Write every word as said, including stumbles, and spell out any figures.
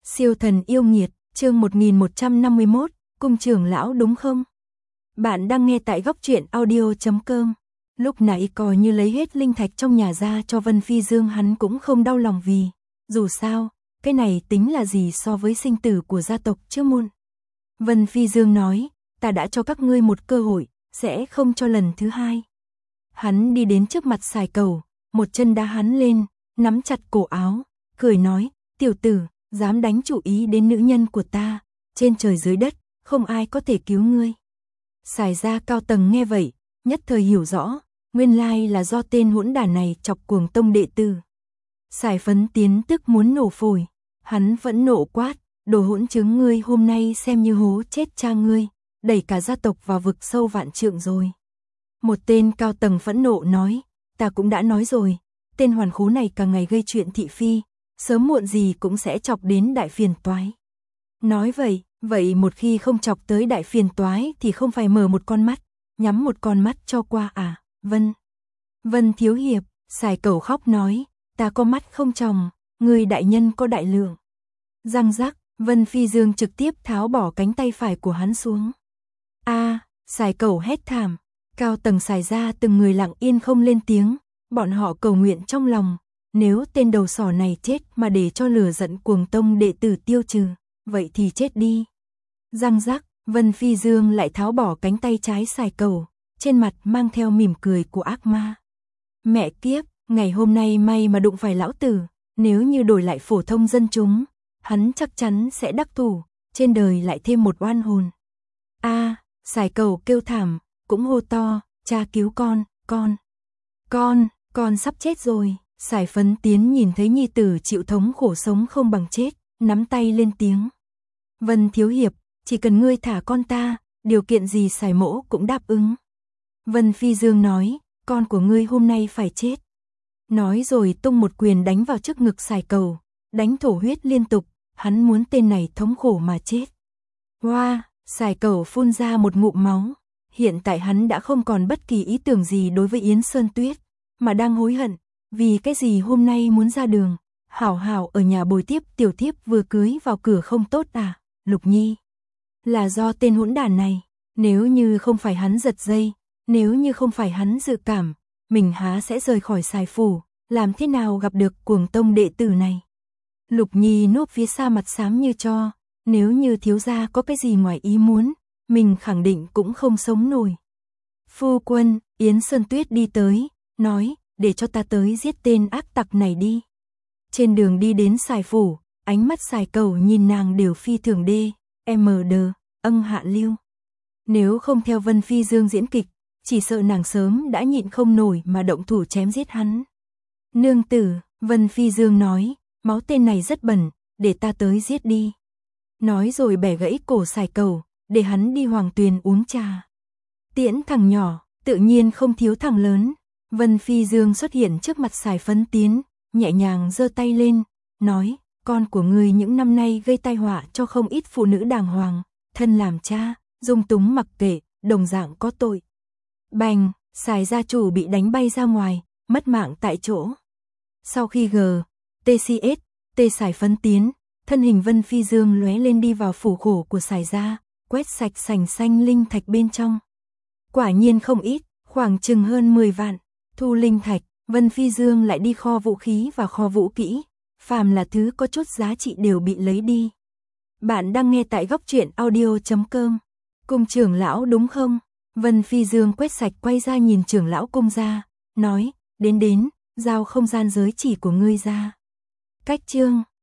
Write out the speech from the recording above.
Siêu thần yêu nghiệt, chương một nghìn một trăm năm mươi mốt, cung trưởng lão đúng không? Bạn đang nghe tại góc truyện audio chấm com. Lúc nãy coi như lấy hết linh thạch trong nhà ra cho Vân Phi Dương, hắn cũng không đau lòng vì, dù sao, cái này tính là gì so với sinh tử của gia tộc chứ muôn. Vân Phi Dương nói, ta đã cho các ngươi một cơ hội, sẽ không cho lần thứ hai. Hắn đi đến trước mặt Sài Cầu, một chân đá hắn lên, nắm chặt cổ áo, cười nói, tiểu tử, dám đánh chủ ý đến nữ nhân của ta, trên trời dưới đất, không ai có thể cứu ngươi. Sài gia cao tầng nghe vậy, nhất thời hiểu rõ, nguyên lai là do tên hỗn đản này chọc cuồng tông đệ tử. Sài Phấn Tiến tức muốn nổ phổi, hắn vẫn nộ quát, đồ hỗn chứng, ngươi hôm nay xem như hố chết cha ngươi, đẩy cả gia tộc vào vực sâu vạn trượng rồi. Một tên cao tầng phẫn nộ nói, ta cũng đã nói rồi, tên hoàn khố này càng ngày gây chuyện thị phi, sớm muộn gì cũng sẽ chọc đến đại phiền toái. Nói vậy, vậy một khi không chọc tới đại phiền toái thì không phải mở một con mắt, nhắm một con mắt cho qua à, Vân. Vân thiếu hiệp, Sài Cầu khóc nói, ta có mắt không tròng, người đại nhân có đại lượng. Răng rắc, Vân Phi Dương trực tiếp tháo bỏ cánh tay phải của hắn xuống. A, Sài Cầu hét thảm, cao tầng Sài gia từng người lặng yên không lên tiếng, bọn họ cầu nguyện trong lòng, nếu tên đầu sỏ này chết mà để cho lửa giận cuồng tông đệ tử tiêu trừ, vậy thì chết đi. Răng rắc, Vân Phi Dương lại tháo bỏ cánh tay trái Sài Cầu, trên mặt mang theo mỉm cười của ác ma. Mẹ kiếp, ngày hôm nay may mà đụng phải lão tử, nếu như đổi lại phổ thông dân chúng, hắn chắc chắn sẽ đắc thủ, trên đời lại thêm một oan hồn. A, Sài Cầu kêu thảm, cũng hô to, cha cứu con, con, con, con sắp chết rồi. Sài Phấn Tiến nhìn thấy nhi tử chịu thống khổ sống không bằng chết, nắm tay lên tiếng. Vân thiếu hiệp, chỉ cần ngươi thả con ta, điều kiện gì Sài mỗ cũng đáp ứng. Vân Phi Dương nói, con của ngươi hôm nay phải chết. Nói rồi tung một quyền đánh vào trước ngực Sài Cầu, đánh thổ huyết liên tục, hắn muốn tên này thống khổ mà chết. Hoa, wow, Sài Cầu phun ra một ngụm máu, hiện tại hắn đã không còn bất kỳ ý tưởng gì đối với Yến Sơn Tuyết, mà đang hối hận. Vì cái gì hôm nay muốn ra đường, hảo hảo ở nhà bồi tiếp tiểu thiếp vừa cưới vào cửa không tốt à, Lục Nhi. Là do tên hỗn đản này, nếu như không phải hắn giật dây, nếu như không phải hắn dự cảm, mình há sẽ rời khỏi Sài phủ, làm thế nào gặp được cuồng tông đệ tử này. Lục Nhi núp phía xa mặt xám như tro, nếu như thiếu gia có cái gì ngoài ý muốn, mình khẳng định cũng không sống nổi. Phu quân, Yến Sơn Tuyết đi tới, nói, để cho ta tới giết tên ác tặc này đi. Trên đường đi đến Sài phủ, ánh mắt Sài Cầu nhìn nàng đều phi thường đê, em đờ, âng hạ lưu. Nếu không theo Vân Phi Dương diễn kịch, chỉ sợ nàng sớm đã nhịn không nổi mà động thủ chém giết hắn. Nương tử, Vân Phi Dương nói, máu tên này rất bẩn, để ta tới giết đi. Nói rồi bẻ gãy cổ Sài Cầu, để hắn đi Hoàng Tuyền uống trà. Tiễn thằng nhỏ, tự nhiên không thiếu thằng lớn. Vân Phi Dương xuất hiện trước mặt Sài Phấn Tiến, nhẹ nhàng giơ tay lên, nói, con của ngươi những năm nay gây tai họa cho không ít phụ nữ đàng hoàng, thân làm cha, dung túng mặc kệ, đồng dạng có tội. Bành, Sài gia chủ bị đánh bay ra ngoài, mất mạng tại chỗ. Sau khi G, tê xê ét, T Sài Phấn Tiến, thân hình Vân Phi Dương lóe lên đi vào phủ khổ của Sài gia, quét sạch sành xanh linh thạch bên trong. Quả nhiên không ít, khoảng chừng hơn mười vạn. Thu linh thạch, Vân Phi Dương lại đi kho vũ khí và kho vũ kỹ, phàm là thứ có chút giá trị đều bị lấy đi. Bạn đang nghe tại góc truyện audio chấm com. Cung trưởng lão đúng không? Vân Phi Dương quét sạch quay ra nhìn trưởng lão cung gia, nói, đến đến, giao không gian giới chỉ của ngươi ra. Cách chương